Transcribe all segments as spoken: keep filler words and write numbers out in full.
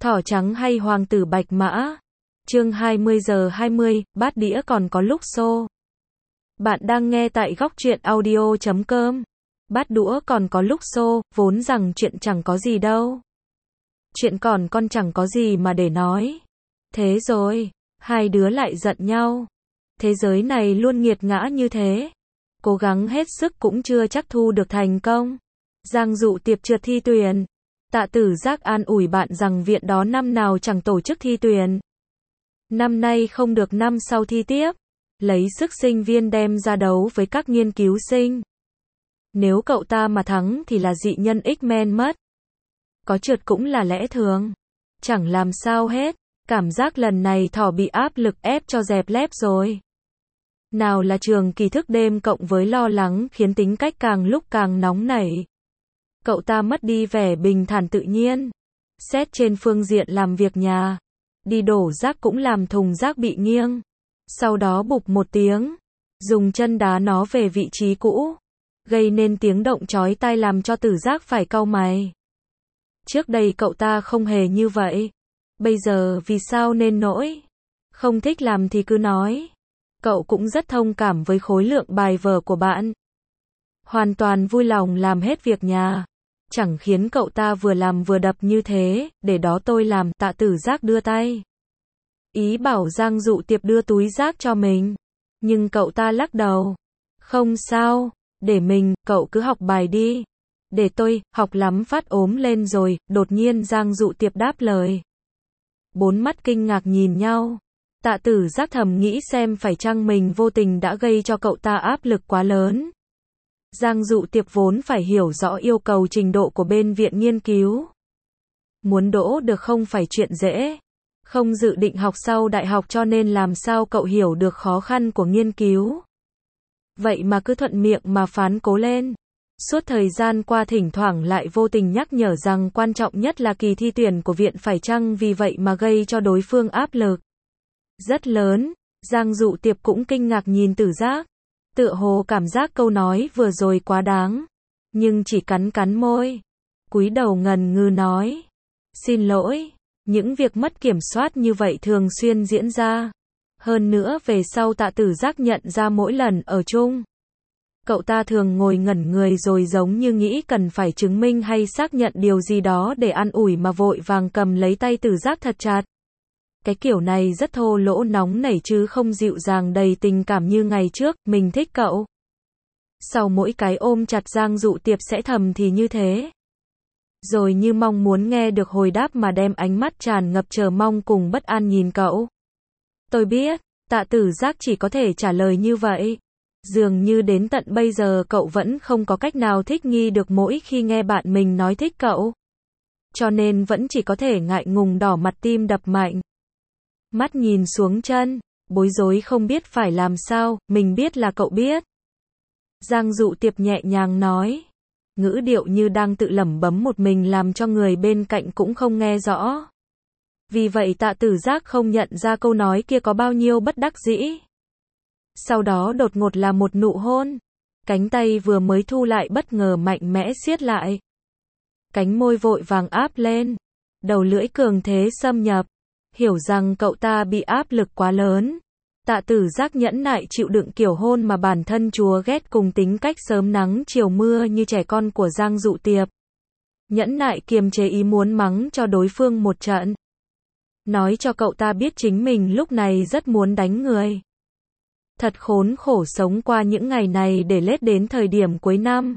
Thỏ trắng hay hoàng tử bạch mã? Chương hai mươi giờ hai mươi, bát đĩa còn có lúc xô. Bạn đang nghe tại góc truyện audio chấm com. Bát đũa còn có lúc xô, vốn rằng chuyện chẳng có gì đâu. Chuyện còn con chẳng có gì mà để nói. Thế rồi, hai đứa lại giận nhau. Thế giới này luôn nghiệt ngã như thế. Cố gắng hết sức cũng chưa chắc thu được thành công. Giang Dụ Tiệp trượt thi tuyển. Tạ Tử Giác an ủi bạn rằng viện đó năm nào chẳng tổ chức thi tuyển. Năm nay không được, năm sau thi tiếp. Lấy sức sinh viên đem ra đấu với các nghiên cứu sinh. Nếu cậu ta mà thắng thì là dị nhân X-Men mất. Có trượt cũng là lẽ thường. Chẳng làm sao hết. Cảm giác lần này Thỏ bị áp lực ép cho dẹp lép rồi. Nào là trường kỳ thức đêm cộng với lo lắng khiến tính cách càng lúc càng nóng nảy. Cậu ta mất đi vẻ bình thản tự nhiên. Xét trên phương diện làm việc nhà, đi đổ rác cũng làm thùng rác bị nghiêng. Sau đó bụp một tiếng, dùng chân đá nó về vị trí cũ, gây nên tiếng động chói tai làm cho Tử Giác phải cau mày. Trước đây cậu ta không hề như vậy. Bây giờ vì sao nên nỗi? Không thích làm thì cứ nói. Cậu cũng rất thông cảm với khối lượng bài vở của bạn. Hoàn toàn vui lòng làm hết việc nhà. Chẳng khiến cậu ta vừa làm vừa đập như thế, để đó tôi làm. Tạ Tử Giác đưa tay. Ý bảo Giang Dụ Tiệp đưa túi rác cho mình. Nhưng cậu ta lắc đầu. Không sao, để mình, cậu cứ học bài đi. Để tôi, học lắm phát ốm lên rồi. Đột nhiên Giang Dụ Tiệp đáp lời. Bốn mắt kinh ngạc nhìn nhau. Tạ Tử Giác thầm nghĩ xem phải chăng mình vô tình đã gây cho cậu ta áp lực quá lớn. Giang Dụ Tiệp vốn phải hiểu rõ yêu cầu trình độ của bên viện nghiên cứu. Muốn đỗ được không phải chuyện dễ. Không dự định học sau đại học cho nên làm sao cậu hiểu được khó khăn của nghiên cứu. Vậy mà cứ thuận miệng mà phán cố lên. Suốt thời gian qua thỉnh thoảng lại vô tình nhắc nhở rằng quan trọng nhất là kỳ thi tuyển của viện, phải chăng vì vậy mà gây cho đối phương áp lực rất lớn. Giang Dụ Tiệp cũng kinh ngạc nhìn Tử Giác. Tựa hồ cảm giác câu nói vừa rồi quá đáng. Nhưng chỉ cắn cắn môi. Cúi đầu ngần ngừ nói. Xin lỗi. Những việc mất kiểm soát như vậy thường xuyên diễn ra. Hơn nữa về sau Tạ Tử Giác nhận ra mỗi lần ở chung, cậu ta thường ngồi ngẩn người rồi giống như nghĩ cần phải chứng minh hay xác nhận điều gì đó để an ủi mà vội vàng cầm lấy tay Tử Giác thật chặt. Cái kiểu này rất thô lỗ nóng nảy chứ không dịu dàng đầy tình cảm như ngày trước. Mình thích cậu. Sau mỗi cái ôm chặt Giang Dụ Tiệp sẽ thầm thì như thế. Rồi như mong muốn nghe được hồi đáp mà đem ánh mắt tràn ngập chờ mong cùng bất an nhìn cậu. Tôi biết. Tạ Tử Giác chỉ có thể trả lời như vậy. Dường như đến tận bây giờ cậu vẫn không có cách nào thích nghi được mỗi khi nghe bạn mình nói thích cậu. Cho nên vẫn chỉ có thể ngại ngùng đỏ mặt, tim đập mạnh. Mắt nhìn xuống chân, bối rối không biết phải làm sao. Mình biết là cậu biết. Giang Dụ Tiệp nhẹ nhàng nói. Ngữ điệu như đang tự lẩm bẩm một mình làm cho người bên cạnh cũng không nghe rõ. Vì vậy Tạ Tử Giác không nhận ra câu nói kia có bao nhiêu bất đắc dĩ. Sau đó đột ngột là một nụ hôn. Cánh tay vừa mới thu lại bất ngờ mạnh mẽ siết lại. Cánh môi vội vàng áp lên. Đầu lưỡi cường thế xâm nhập. Hiểu rằng cậu ta bị áp lực quá lớn. Tạ Tử Giác nhẫn nại chịu đựng kiểu hôn mà bản thân chúa ghét cùng tính cách sớm nắng chiều mưa như trẻ con của Giang Dụ Tiệp. Nhẫn nại kiềm chế ý muốn mắng cho đối phương một trận. Nói cho cậu ta biết chính mình lúc này rất muốn đánh người. Thật khốn khổ sống qua những ngày này để lết đến thời điểm cuối năm.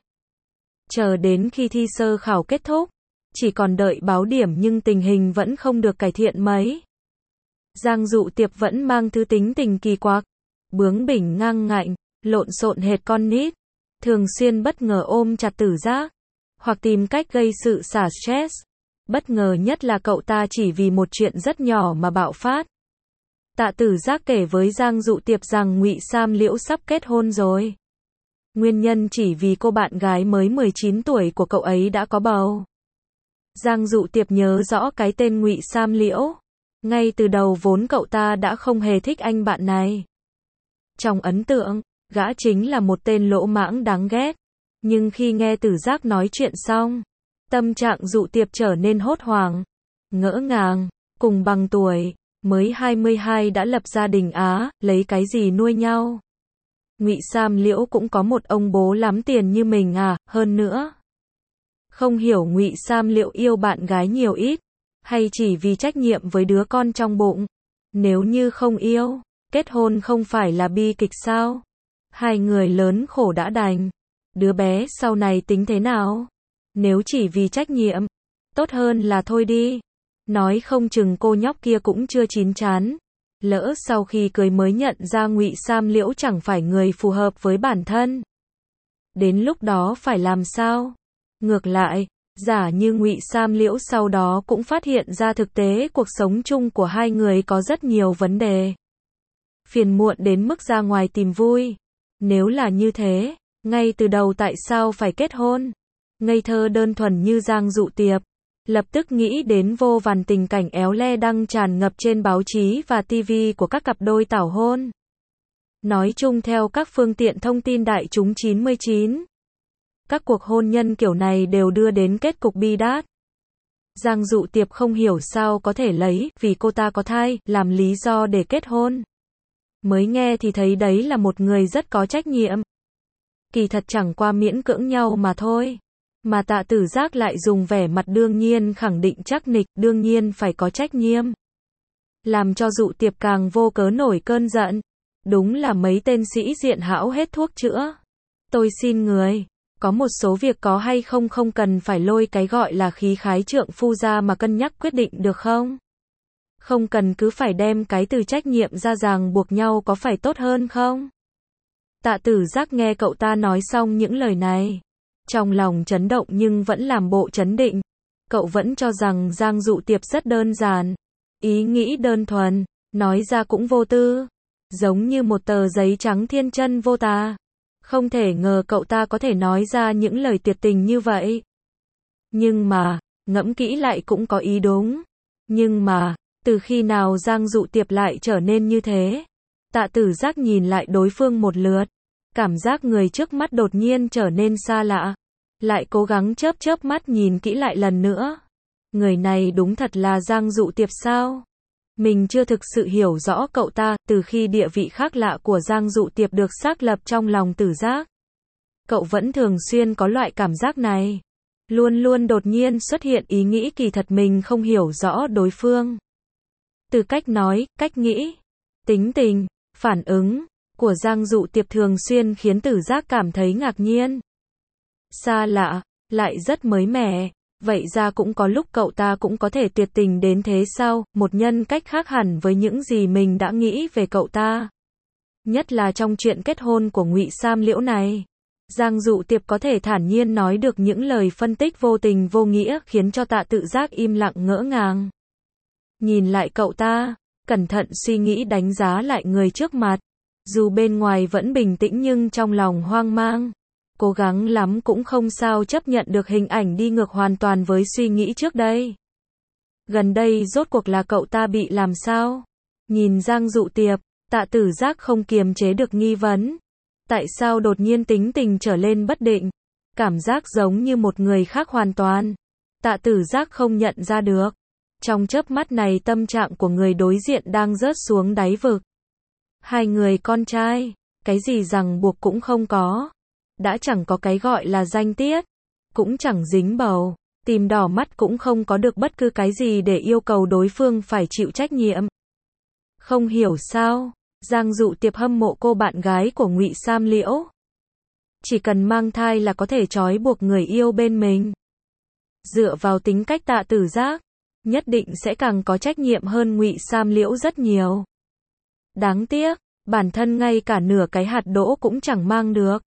Chờ đến khi thi sơ khảo kết thúc, chỉ còn đợi báo điểm nhưng tình hình vẫn không được cải thiện mấy. Giang Dụ Tiệp vẫn mang thứ tính tình kỳ quặc, bướng bỉnh ngang ngạnh, lộn xộn hệt con nít, thường xuyên bất ngờ ôm chặt Tử Giác, hoặc tìm cách gây sự xả stress. Bất ngờ nhất là cậu ta chỉ vì một chuyện rất nhỏ mà bạo phát. Tạ Tử Giác kể với Giang Dụ Tiệp rằng Ngụy Sam Liễu sắp kết hôn rồi. Nguyên nhân chỉ vì cô bạn gái mới mười chín tuổi của cậu ấy đã có bầu. Giang Dụ Tiệp nhớ rõ cái tên Ngụy Sam Liễu. Ngay từ đầu vốn cậu ta đã không hề thích anh bạn này. Trong ấn tượng, gã chính là một tên lỗ mãng đáng ghét. Nhưng khi nghe Tử Giác nói chuyện xong, tâm trạng Dụ Tiệp trở nên hốt hoảng. ngỡ ngàng, cùng bằng tuổi, mới hai mươi hai đã lập gia đình á, lấy cái gì nuôi nhau. Ngụy Sam Liễu cũng có một ông bố lắm tiền như mình à, hơn nữa. Không hiểu Ngụy Sam Liễu yêu bạn gái nhiều ít, hay chỉ vì trách nhiệm với đứa con trong bụng. Nếu như không yêu, kết hôn không phải là bi kịch sao? Hai người lớn khổ đã đành, đứa bé sau này tính thế nào? Nếu chỉ vì trách nhiệm, tốt hơn là thôi đi. Nói không chừng cô nhóc kia cũng chưa chín chắn. Lỡ sau khi cưới mới nhận ra Ngụy Sam Liễu chẳng phải người phù hợp với bản thân. Đến lúc đó phải làm sao? Ngược lại, giả như Ngụy Sam Liễu sau đó cũng phát hiện ra thực tế cuộc sống chung của hai người có rất nhiều vấn đề. Phiền muộn đến mức ra ngoài tìm vui. Nếu là như thế, ngay từ đầu tại sao phải kết hôn? Ngây thơ đơn thuần như Giang Dụ Tiệp, lập tức nghĩ đến vô vàn tình cảnh éo le đang tràn ngập trên báo chí và ti vi của các cặp đôi tảo hôn. Nói chung theo các phương tiện thông tin đại chúng chín mươi chín, các cuộc hôn nhân kiểu này đều đưa đến kết cục bi đát. Giang Dụ Tiệp không hiểu sao có thể lấy vì cô ta có thai làm lý do để kết hôn. Mới nghe thì thấy đấy là một người rất có trách nhiệm. Kỳ thật chẳng qua miễn cưỡng nhau mà thôi. Mà Tạ Tử Giác lại dùng vẻ mặt đương nhiên khẳng định chắc nịch, đương nhiên phải có trách nhiệm. Làm cho Dụ Tiệp càng vô cớ nổi cơn giận. Đúng là mấy tên sĩ diện hão hết thuốc chữa. Tôi xin người, có một số việc có hay không không cần phải lôi cái gọi là khí khái trượng phu ra mà cân nhắc quyết định được không? Không cần cứ phải đem cái từ trách nhiệm ra ràng buộc nhau có phải tốt hơn không? Tạ Tử Giác nghe cậu ta nói xong những lời này, trong lòng chấn động nhưng vẫn làm bộ trấn định. Cậu vẫn cho rằng Giang Dụ Tiệp rất đơn giản, ý nghĩ đơn thuần, nói ra cũng vô tư, giống như một tờ giấy trắng thiên chân vô tà. Không thể ngờ cậu ta có thể nói ra những lời tuyệt tình như vậy. Nhưng mà, ngẫm kỹ lại cũng có ý đúng. Nhưng mà, từ khi nào Giang Dụ Tiệp lại trở nên như thế? Tạ Tử Giác nhìn lại đối phương một lượt, cảm giác người trước mắt đột nhiên trở nên xa lạ. Lại cố gắng chớp chớp mắt nhìn kỹ lại lần nữa. Người này đúng thật là Giang Dụ Tiệp sao? Mình chưa thực sự hiểu rõ cậu ta, từ khi địa vị khác lạ của Giang Dụ Tiệp được xác lập trong lòng Tử Giác. Cậu vẫn thường xuyên có loại cảm giác này. Luôn luôn đột nhiên xuất hiện ý nghĩ kỳ thật mình không hiểu rõ đối phương. Từ cách nói, cách nghĩ, tính tình, phản ứng của Giang Dụ Tiệp thường xuyên khiến Tử Giác cảm thấy ngạc nhiên. Xa lạ, lại rất mới mẻ. Vậy ra cũng có lúc cậu ta cũng có thể tuyệt tình đến thế sao, một nhân cách khác hẳn với những gì mình đã nghĩ về cậu ta. Nhất là trong chuyện kết hôn của Ngụy Sam Liễu này. Giang Dụ Tiệp có thể thản nhiên nói được những lời phân tích vô tình vô nghĩa khiến cho Tạ Tự Giác im lặng ngỡ ngàng. Nhìn lại cậu ta, cẩn thận suy nghĩ đánh giá lại người trước mặt. Dù bên ngoài vẫn bình tĩnh nhưng trong lòng hoang mang. Cố gắng lắm cũng không sao chấp nhận được hình ảnh đi ngược hoàn toàn với suy nghĩ trước đây. Gần đây rốt cuộc là cậu ta bị làm sao? Nhìn Giang Dụ Tiệp, Tạ Tử Giác không kiềm chế được nghi vấn. Tại sao đột nhiên tính tình trở lên bất định? Cảm giác giống như một người khác hoàn toàn. Tạ Tử Giác không nhận ra được. Trong chớp mắt này tâm trạng của người đối diện đang rớt xuống đáy vực. Hai người con trai, cái gì ràng buộc cũng không có. Đã chẳng có cái gọi là danh tiết, cũng chẳng dính bầu, tìm đỏ mắt cũng không có được bất cứ cái gì để yêu cầu đối phương phải chịu trách nhiệm. Không hiểu sao, Giang Dụ Tiệp hâm mộ cô bạn gái của Ngụy Sam Liễu. Chỉ cần mang thai là có thể trói buộc người yêu bên mình. Dựa vào tính cách Tạ Tử Giác, nhất định sẽ càng có trách nhiệm hơn Ngụy Sam Liễu rất nhiều. Đáng tiếc, bản thân ngay cả nửa cái hạt đỗ cũng chẳng mang được.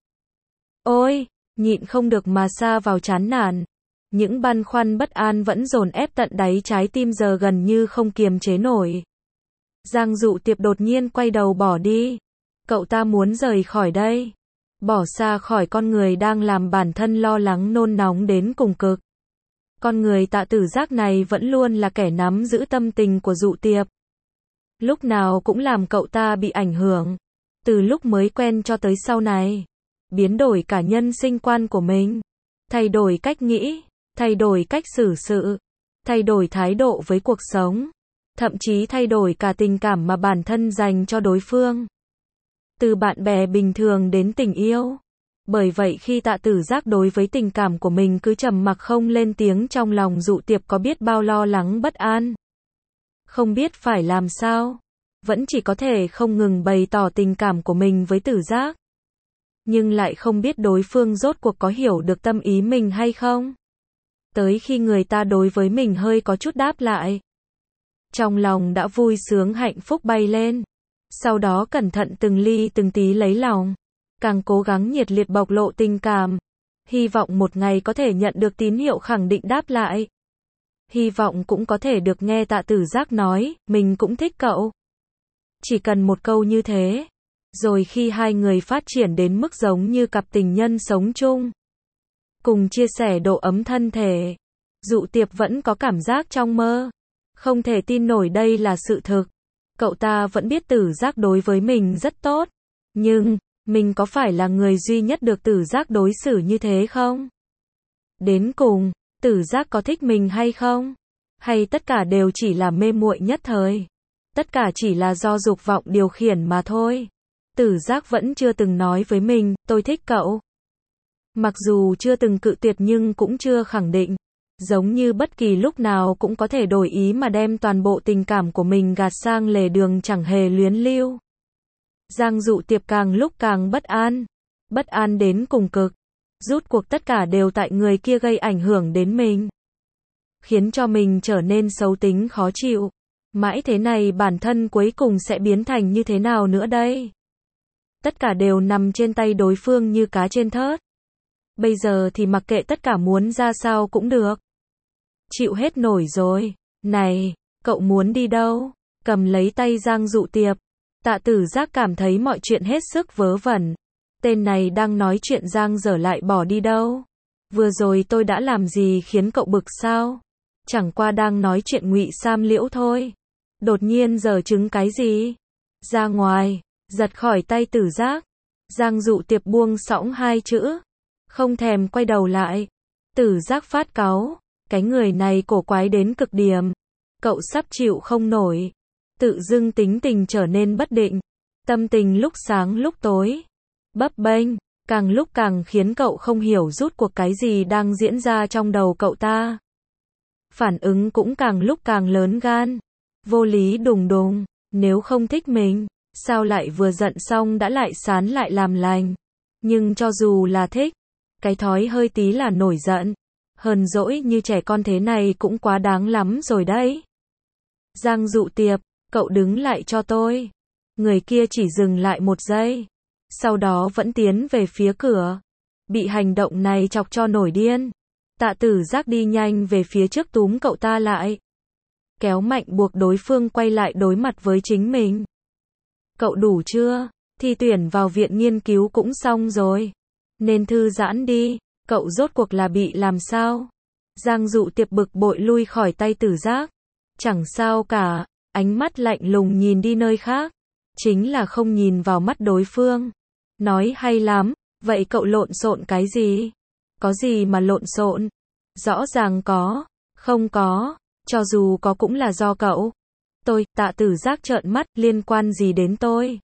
Ôi, nhịn không được mà sa vào chán nản. Những băn khoăn bất an vẫn dồn ép tận đáy trái tim giờ gần như không kiềm chế nổi. Giang Dụ Tiệp đột nhiên quay đầu bỏ đi. Cậu ta muốn rời khỏi đây. Bỏ xa khỏi con người đang làm bản thân lo lắng nôn nóng đến cùng cực. Con người Tạ Tử Giác này vẫn luôn là kẻ nắm giữ tâm tình của Dụ Tiệp. Lúc nào cũng làm cậu ta bị ảnh hưởng. Từ lúc mới quen cho tới sau này. Biến đổi cả nhân sinh quan của mình. Thay đổi cách nghĩ, thay đổi cách xử sự. thay đổi thái độ với cuộc sống, thậm chí thay đổi cả tình cảm mà bản thân dành cho đối phương. Từ bạn bè bình thường đến tình yêu. Bởi vậy khi Tạ Tử Giác đối với tình cảm của mình cứ trầm mặc không lên tiếng, trong lòng Dụ Tiệp có biết bao lo lắng bất an. Không biết phải làm sao, vẫn chỉ có thể không ngừng bày tỏ tình cảm của mình với Tử Giác. Nhưng lại không biết đối phương rốt cuộc có hiểu được tâm ý mình hay không. Tới khi người ta đối với mình hơi có chút đáp lại, trong lòng đã vui sướng hạnh phúc bay lên. Sau đó cẩn thận từng ly từng tí lấy lòng, càng cố gắng nhiệt liệt bộc lộ tình cảm. Hy vọng một ngày có thể nhận được tín hiệu khẳng định đáp lại. Hy vọng cũng có thể được nghe Tạ Tử Giác nói, mình cũng thích cậu. Chỉ cần một câu như thế. Rồi khi hai người phát triển đến mức giống như cặp tình nhân sống chung, cùng chia sẻ độ ấm thân thể, Dụ Tiệp vẫn có cảm giác trong mơ. Không thể tin nổi đây là sự thực. Cậu ta vẫn biết Tử Giác đối với mình rất tốt. Nhưng, mình có phải là người duy nhất được Tử Giác đối xử như thế không? Đến cùng, Tử Giác có thích mình hay không? Hay tất cả đều chỉ là mê muội nhất thời? Tất cả chỉ là do dục vọng điều khiển mà thôi. Tử Giác vẫn chưa từng nói với mình, tôi thích cậu. Mặc dù chưa từng cự tuyệt nhưng cũng chưa khẳng định. Giống như bất kỳ lúc nào cũng có thể đổi ý mà đem toàn bộ tình cảm của mình gạt sang lề đường chẳng hề luyến lưu. Giang Dụ Tiệp càng lúc càng bất an. Bất an đến cùng cực. Rút cuộc tất cả đều tại người kia gây ảnh hưởng đến mình. Khiến cho mình trở nên xấu tính khó chịu. Mãi thế này bản thân cuối cùng sẽ biến thành như thế nào nữa đây? Tất cả đều nằm trên tay đối phương như cá trên thớt. Bây giờ thì mặc kệ tất cả muốn ra sao cũng được. Chịu hết nổi rồi. Này, cậu muốn đi đâu? Cầm lấy tay Giang Dụ Tiệp. Tạ Tử Giác cảm thấy mọi chuyện hết sức vớ vẩn. Tên này đang nói chuyện giang dở lại bỏ đi đâu? Vừa rồi tôi đã làm gì khiến cậu bực sao? Chẳng qua đang nói chuyện Ngụy Sam Liễu thôi. Đột nhiên giở chứng cái gì? Ra ngoài, giật khỏi tay Tử Giác. Giang Dụ Tiệp buông xõng hai chữ. Không thèm quay đầu lại. Tử Giác phát cáu. Cái người này cổ quái đến cực điểm. Cậu sắp chịu không nổi. Tự dưng tính tình trở nên bất định. Tâm tình lúc sáng lúc tối. Bấp bênh. Càng lúc càng khiến cậu không hiểu rút cuộc cái gì đang diễn ra trong đầu cậu ta. Phản ứng cũng càng lúc càng lớn gan. Vô lý đùng đùng. Nếu không thích mình, sao lại vừa giận xong đã lại sán lại làm lành. Nhưng cho dù là thích, cái thói hơi tí là nổi giận, hờn dỗi như trẻ con thế này cũng quá đáng lắm rồi đấy. Giang Dụ Tiệp, cậu đứng lại cho tôi. Người kia chỉ dừng lại một giây. Sau đó vẫn tiến về phía cửa. Bị hành động này chọc cho nổi điên. Tạ Tử Giác đi nhanh về phía trước túm cậu ta lại. Kéo mạnh buộc đối phương quay lại đối mặt với chính mình. Cậu đủ chưa? Thi tuyển vào viện nghiên cứu cũng xong rồi. Nên thư giãn đi. Cậu rốt cuộc là bị làm sao? Giang Dụ Tiệp bực bội lui khỏi tay Tử Giác. Chẳng sao cả. Ánh mắt lạnh lùng nhìn đi nơi khác. Chính là không nhìn vào mắt đối phương. Nói hay lắm. Vậy cậu lộn xộn cái gì? Có gì mà lộn xộn? Rõ ràng có. Không có. Cho dù có cũng là do cậu. Tôi, Tạ Tử Giác trợn mắt, liên quan gì đến tôi?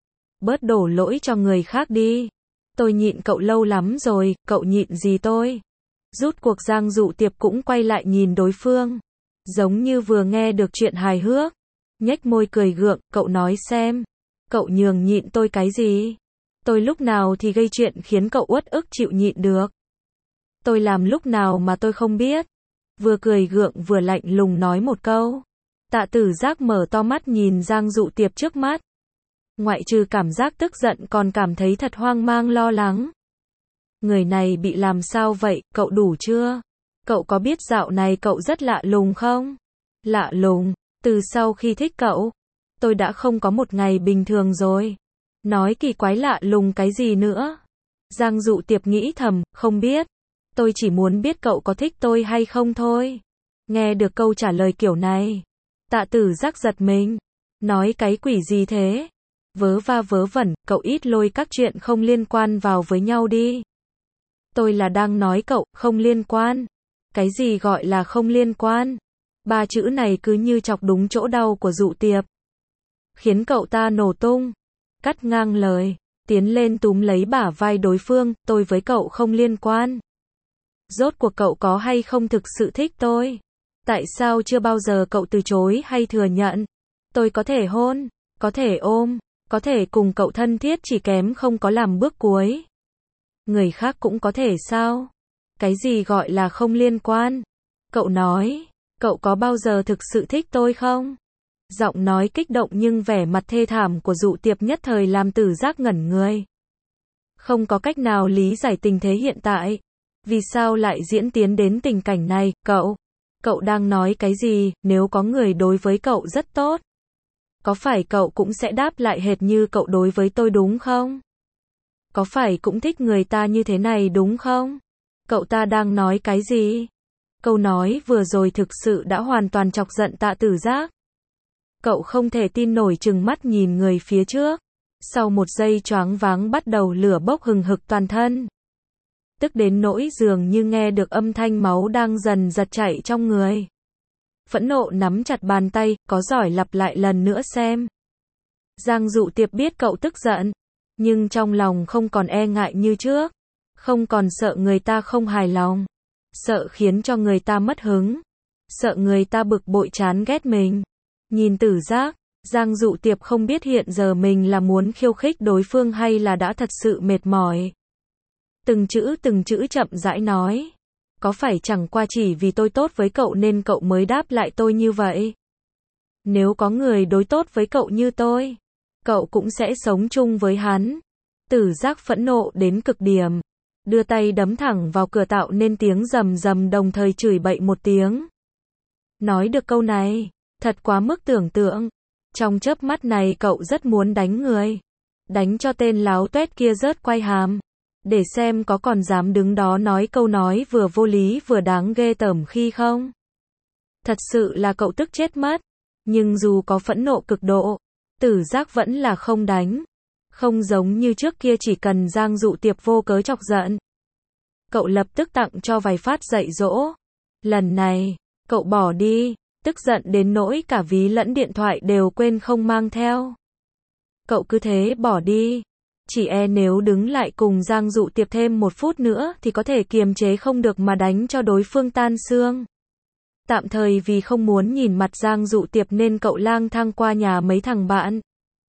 Bớt đổ lỗi cho người khác đi. Tôi nhịn cậu lâu lắm rồi, cậu nhịn gì tôi? Rút cuộc Giang Dụ Tiệp cũng quay lại nhìn đối phương. Giống như vừa nghe được chuyện hài hước. Nhếch môi cười gượng, cậu nói xem. Cậu nhường nhịn tôi cái gì? Tôi lúc nào thì gây chuyện khiến cậu uất ức chịu nhịn được? Tôi làm lúc nào mà tôi không biết? Vừa cười gượng vừa lạnh lùng nói một câu. Tạ Tử Giác mở to mắt nhìn Giang Dụ Tiệp trước mắt. Ngoại trừ cảm giác tức giận còn cảm thấy thật hoang mang lo lắng. Người này bị làm sao vậy, cậu đủ chưa? Cậu có biết dạo này cậu rất lạ lùng không? Lạ lùng, từ sau khi thích cậu, tôi đã không có một ngày bình thường rồi. Nói kỳ quái lạ lùng cái gì nữa? Giang Dụ Tiệp nghĩ thầm, không biết. Tôi chỉ muốn biết cậu có thích tôi hay không thôi. Nghe được câu trả lời kiểu này, Tạ Tử Giác giật mình. Nói cái quỷ gì thế? Vớ va vớ vẩn, cậu ít lôi các chuyện không liên quan vào với nhau đi. Tôi là đang nói cậu, không liên quan. Cái gì gọi là không liên quan? Ba chữ này cứ như chọc đúng chỗ đau của Dụ Tiệp, khiến cậu ta nổ tung, cắt ngang lời, tiến lên túm lấy bả vai đối phương, tôi với cậu không liên quan. Rốt cuộc cậu có hay không thực sự thích tôi? Tại sao chưa bao giờ cậu từ chối hay thừa nhận? Tôi có thể hôn, có thể ôm, có thể cùng cậu thân thiết, chỉ kém không có làm bước cuối. Người khác cũng có thể sao? Cái gì gọi là không liên quan? Cậu nói, cậu có bao giờ thực sự thích tôi không? Giọng nói kích động nhưng vẻ mặt thê thảm của Dụ Tiệp nhất thời làm Tử Giác ngẩn người. Không có cách nào lý giải tình thế hiện tại. Vì sao lại diễn tiến đến tình cảnh này, cậu? Cậu đang nói cái gì? Nếu có người đối với cậu rất tốt, có phải cậu cũng sẽ đáp lại hệt như cậu đối với tôi đúng không? Có phải cũng thích người ta như thế này đúng không? Cậu ta đang nói cái gì? Câu nói vừa rồi thực sự đã hoàn toàn chọc giận Tạ Tử Giác. Cậu không thể tin nổi trừng mắt nhìn người phía trước. Sau một giây choáng váng bắt đầu lửa bốc hừng hực toàn thân. Tức đến nỗi dường như nghe được âm thanh máu đang dần giật chảy trong người. Phẫn nộ nắm chặt bàn tay, có giỏi lặp lại lần nữa xem. Giang Dụ Tiệp biết cậu tức giận, nhưng trong lòng không còn e ngại như trước. Không còn sợ người ta không hài lòng, sợ khiến cho người ta mất hứng, sợ người ta bực bội chán ghét mình. Nhìn Tử Giác, Giang Dụ Tiệp không biết hiện giờ mình là muốn khiêu khích đối phương hay là đã thật sự mệt mỏi. Từng chữ từng chữ chậm rãi nói. Có phải chẳng qua chỉ vì tôi tốt với cậu nên cậu mới đáp lại tôi như vậy? Nếu có người đối tốt với cậu như tôi, cậu cũng sẽ sống chung với hắn. Tử Giác phẫn nộ đến cực điểm, đưa tay đấm thẳng vào cửa tạo nên tiếng rầm rầm, đồng thời chửi bậy một tiếng. Nói được câu này, thật quá mức tưởng tượng. Trong chớp mắt này cậu rất muốn đánh người. Đánh cho tên láo tuét kia rớt quai hàm. Để xem có còn dám đứng đó nói câu nói vừa vô lý vừa đáng ghê tởm khi không. Thật sự là cậu tức chết mất. Nhưng dù có phẫn nộ cực độ, Tử Giác vẫn là không đánh. Không giống như trước kia chỉ cần Giang Dụ Tiệp vô cớ chọc giận, cậu lập tức tặng cho vài phát dạy dỗ. Lần này, cậu bỏ đi, tức giận đến nỗi cả ví lẫn điện thoại đều quên không mang theo. Cậu cứ thế bỏ đi. Chỉ e nếu đứng lại cùng Giang Dụ Tiệp thêm một phút nữa thì có thể kiềm chế không được mà đánh cho đối phương tan xương. Tạm thời vì không muốn nhìn mặt Giang Dụ Tiệp nên cậu lang thang qua nhà mấy thằng bạn.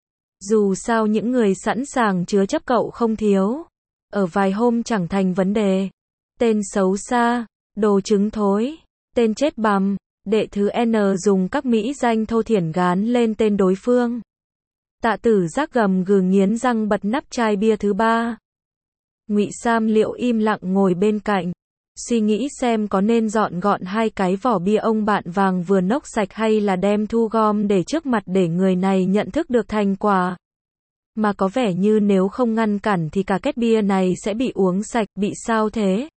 Dù sao những người sẵn sàng chứa chấp cậu không thiếu. Ở vài hôm chẳng thành vấn đề. Tên xấu xa, đồ trứng thối, tên chết bằm, đệ thứ N dùng các mỹ danh thô thiển gán lên tên đối phương. Tạ Tử Giác gầm gừ nghiến răng bật nắp chai bia thứ ba. Ngụy Sam Liễu im lặng ngồi bên cạnh, suy nghĩ xem có nên dọn gọn hai cái vỏ bia ông bạn vàng vừa nốc sạch hay là đem thu gom để trước mặt để người này nhận thức được thành quả. Mà có vẻ như nếu không ngăn cản thì cả két bia này sẽ bị uống sạch, bị sao thế?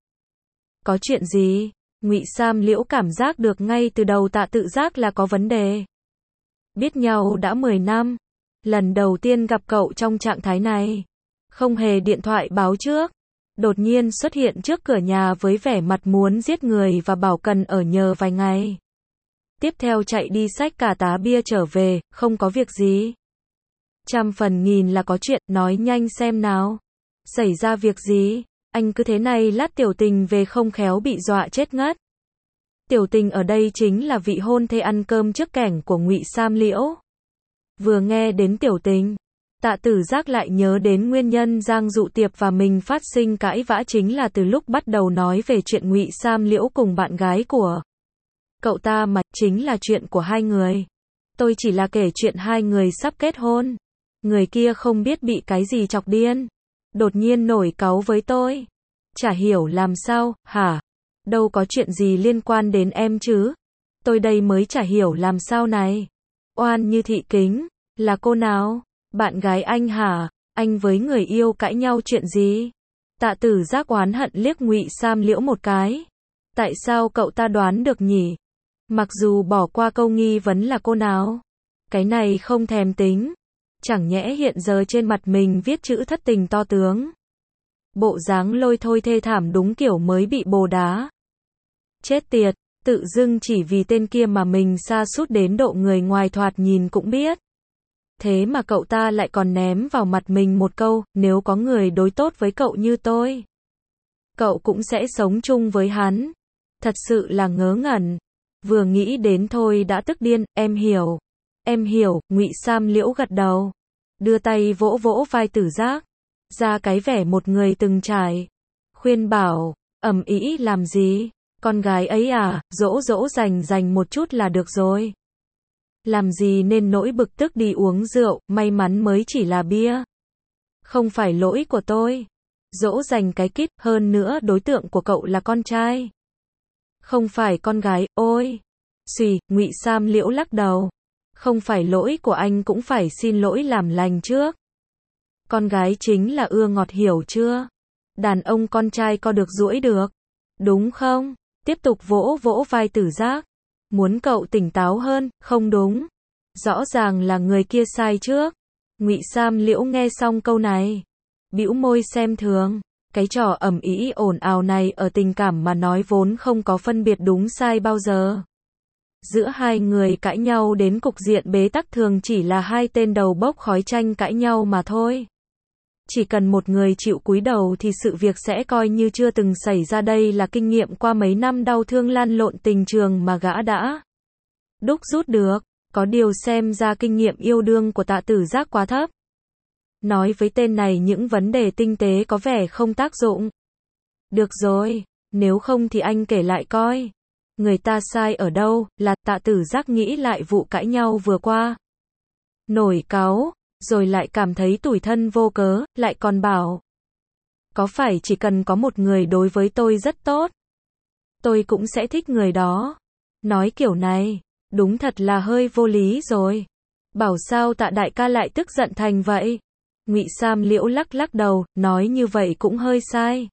Có chuyện gì? Ngụy Sam Liễu cảm giác được ngay từ đầu Tạ Tự Giác là có vấn đề. Biết nhau đã mười năm, lần đầu tiên gặp cậu trong trạng thái này, không hề điện thoại báo trước, đột nhiên xuất hiện trước cửa nhà với vẻ mặt muốn giết người và bảo cần ở nhờ vài ngày. Tiếp theo chạy đi xách cả tá bia trở về, không có việc gì. Trăm phần nghìn là có chuyện, nói nhanh xem nào. Xảy ra việc gì? Anh cứ thế này lát Tiểu Tình về không khéo bị dọa chết ngất. Tiểu Tình ở đây chính là vị hôn thê ăn cơm trước kẻng của Ngụy Sam Liễu. Vừa nghe đến Tiểu Tình, Tạ Tử Giác lại nhớ đến nguyên nhân Giang Dụ Tiệp và mình phát sinh cãi vã chính là từ lúc bắt đầu nói về chuyện Ngụy Sam Liễu cùng bạn gái của cậu ta mà, chính là chuyện của hai người. Tôi chỉ là kể chuyện hai người sắp kết hôn. Người kia không biết bị cái gì chọc điên, đột nhiên nổi cáu với tôi. Chả hiểu làm sao, hả? Đâu có chuyện gì liên quan đến em chứ? Tôi đây mới chả hiểu làm sao này. Oan như thị kính, là cô nào? Bạn gái anh hả? Anh với người yêu cãi nhau chuyện gì? Tạ Tử Giác oán hận liếc Ngụy Sam Liễu một cái. Tại sao cậu ta đoán được nhỉ? Mặc dù bỏ qua câu nghi vấn là cô nào, cái này không thèm tính. Chẳng nhẽ hiện giờ trên mặt mình viết chữ thất tình to tướng. Bộ dáng lôi thôi thê thảm đúng kiểu mới bị bồ đá. Chết tiệt, tự dưng chỉ vì tên kia mà mình sa sút đến độ người ngoài thoạt nhìn cũng biết. Thế mà cậu ta lại còn ném vào mặt mình một câu, nếu có người đối tốt với cậu như tôi, cậu cũng sẽ sống chung với hắn. Thật sự là ngớ ngẩn. Vừa nghĩ đến thôi đã tức điên, em hiểu. Em hiểu, Ngụy Sam Liễu gật đầu. Đưa tay vỗ vỗ vai Tử Giác. Ra cái vẻ một người từng trải. Khuyên bảo, ầm ĩ làm gì? Con gái ấy à, dỗ dỗ dành dành một chút là được rồi. Làm gì nên nỗi bực tức đi uống rượu, may mắn mới chỉ là bia. Không phải lỗi của tôi. Dỗ dành cái kít, hơn nữa đối tượng của cậu là con trai. Không phải con gái, ôi. Xùy, Ngụy Sam Liễu lắc đầu. Không phải lỗi của anh cũng phải xin lỗi làm lành trước. Con gái chính là ưa ngọt hiểu chưa? Đàn ông con trai co được duỗi được. Đúng không? Tiếp tục vỗ vỗ vai Tử Giác. Muốn cậu tỉnh táo hơn, không đúng. Rõ ràng là người kia sai trước. Ngụy Sam Liễu nghe xong câu này, bĩu môi xem thường. Cái trò ầm ĩ ồn ào này ở tình cảm mà nói vốn không có phân biệt đúng sai bao giờ. Giữa hai người cãi nhau đến cục diện bế tắc thường chỉ là hai tên đầu bốc khói tranh cãi nhau mà thôi. Chỉ cần một người chịu cúi đầu thì sự việc sẽ coi như chưa từng xảy ra. Đây là kinh nghiệm qua mấy năm đau thương lăn lộn tình trường mà gã đã đúc rút được. Có điều xem ra kinh nghiệm yêu đương của Tạ Tử Giác quá thấp. Nói với tên này những vấn đề tinh tế có vẻ không tác dụng. Được rồi, nếu không thì anh kể lại coi. Người ta sai ở đâu? Là Tạ Tử Giác nghĩ lại vụ cãi nhau vừa qua. Nổi cáu, rồi lại cảm thấy tủi thân vô cớ, lại còn bảo. Có phải chỉ cần có một người đối với tôi rất tốt, tôi cũng sẽ thích người đó. Nói kiểu này, đúng thật là hơi vô lý rồi. Bảo sao Tạ đại ca lại tức giận thành vậy? Ngụy Sam Liễu lắc lắc đầu, nói như vậy cũng hơi sai.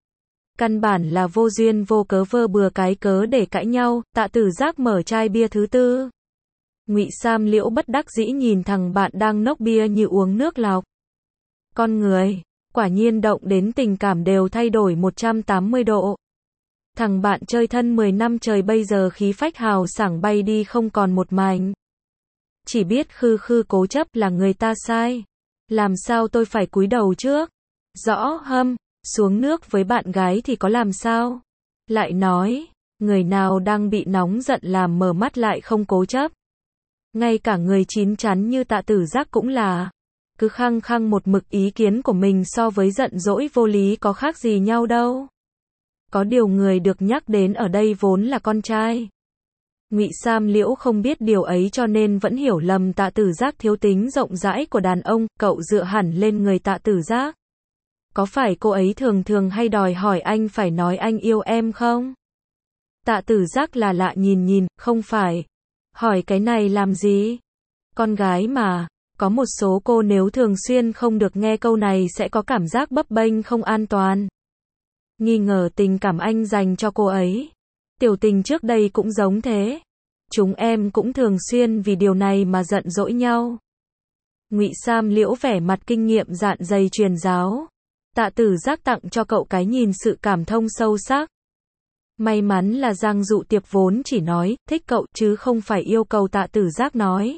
Căn bản là vô duyên vô cớ vơ bừa cái cớ để cãi nhau. Tạ Tử Giác mở chai bia thứ tư. Ngụy Sam Liễu bất đắc dĩ nhìn thằng bạn đang nốc bia như uống nước lọc. Con người, quả nhiên động đến tình cảm đều thay đổi một trăm tám mươi độ. Thằng bạn chơi thân mười năm trời bây giờ khí phách hào sảng bay đi không còn một mảnh. Chỉ biết khư khư cố chấp là người ta sai. Làm sao tôi phải cúi đầu trước? Rõ hâm, xuống nước với bạn gái thì có làm sao? Lại nói, người nào đang bị nóng giận làm mở mắt lại không cố chấp. Ngay cả người chín chắn như Tạ Tử Giác cũng là. Cứ khăng khăng một mực ý kiến của mình so với giận dỗi vô lý có khác gì nhau đâu. Có điều người được nhắc đến ở đây vốn là con trai. Ngụy Sam Liễu không biết điều ấy cho nên vẫn hiểu lầm Tạ Tử Giác thiếu tính rộng rãi của đàn ông. Cậu dựa hẳn lên người Tạ Tử Giác. Có phải cô ấy thường thường hay đòi hỏi anh phải nói anh yêu em không? Tạ Tử Giác là lạ nhìn nhìn, không phải. Hỏi cái này làm gì? Con gái mà, có một số cô nếu thường xuyên không được nghe câu này sẽ có cảm giác bấp bênh không an toàn. Nghi ngờ tình cảm anh dành cho cô ấy. Tiểu Tình trước đây cũng giống thế. Chúng em cũng thường xuyên vì điều này mà giận dỗi nhau. Ngụy Sam Liễu vẻ mặt kinh nghiệm dạn dày truyền giáo. Tạ Tử Giác tặng cho cậu cái nhìn sự cảm thông sâu sắc. May mắn là Giang Dụ Tiệp vốn chỉ nói thích cậu chứ không phải yêu cầu Tạ Tử Giác nói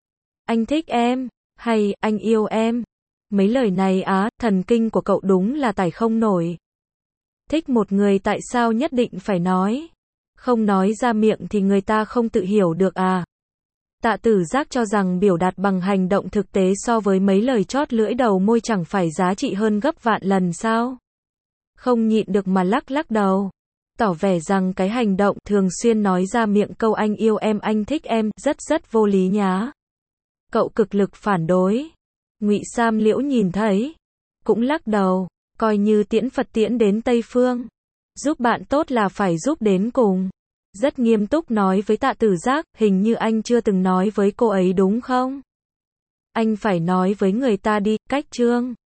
anh thích em, hay anh yêu em. Mấy lời này á, thần kinh của cậu đúng là tải không nổi. Thích một người tại sao nhất định phải nói? Không nói ra miệng thì người ta không tự hiểu được à? Tạ Tử Giác cho rằng biểu đạt bằng hành động thực tế so với mấy lời chót lưỡi đầu môi chẳng phải giá trị hơn gấp vạn lần sao? Không nhịn được mà lắc lắc đầu. Tỏ vẻ rằng cái hành động thường xuyên nói ra miệng câu anh yêu em, anh thích em, rất rất vô lý nhá. Cậu cực lực phản đối. Ngụy Sam Liễu nhìn thấy, cũng lắc đầu, coi như tiễn Phật tiễn đến Tây Phương. Giúp bạn tốt là phải giúp đến cùng. Rất nghiêm túc nói với Tạ Tử Giác, hình như anh chưa từng nói với cô ấy đúng không? Anh phải nói với người ta đi, cách Trương.